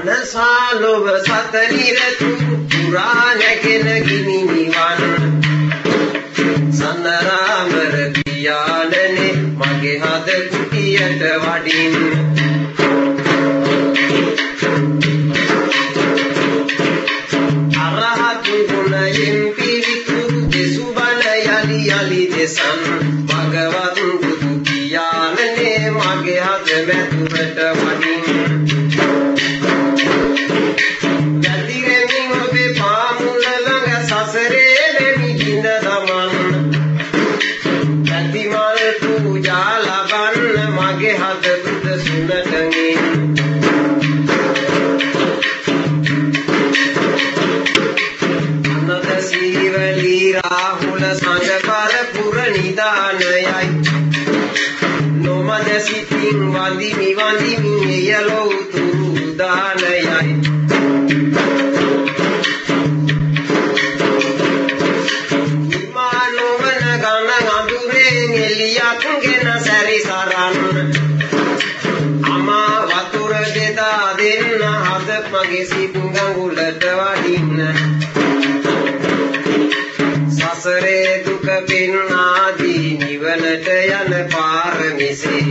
මනසාලොව සතනිරතු පුරාණගෙන ගිනි නිවන් සන්නරාමර පියාණනේ මගේ හද කුටියට වඩින් අරහතු ගුණයෙන් පිරිතු දෙසුබල යලි යලි දෙසන් භගවත් බුදු පියාණනේ මගේ හද වැතුරට වඩින් राहुल सांग पर पुर निदानयයි නොමද සිතින් වඳිමි වඳිමි යලෝ තුරු දානයයි විමානවන ගණ අඳුරෙන් එලියක් ගෙන සැරිසරන් අමා වතුර දෙදා දෙන්න හද මගේ සිත් ගඟුලට වඩින්න සසරේ දුක පින්නාදී නිවනට යන පාර මිසී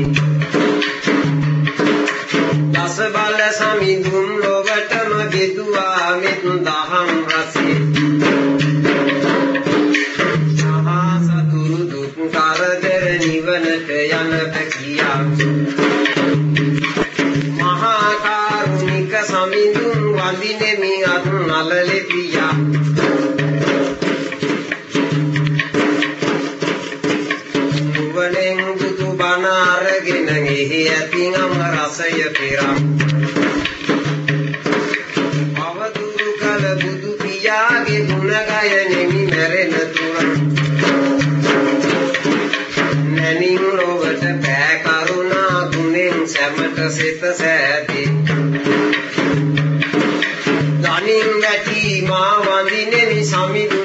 දස බල සමිඳුන් ලොවටම ගෙදුවා මෙත් දහම් රසී මහා සතුරු දුක් කරදර නිවනට යන පැකියා මහා කාරුණික සමිඳුන් වඳිනෙමි අත් නලලෙ පියා අරගෙන එහි ඇතින් අම රසය පිරම් අවදුරු කල බුදු පියාගේ ගුණ ගයනෙමි මැරෙන තුරන් නැනින් ලොවට පෑ කරුණා ගුණෙන් සැමට සිත සෑදී දනින් වැටි මා වඳිනෙමි සමිඳු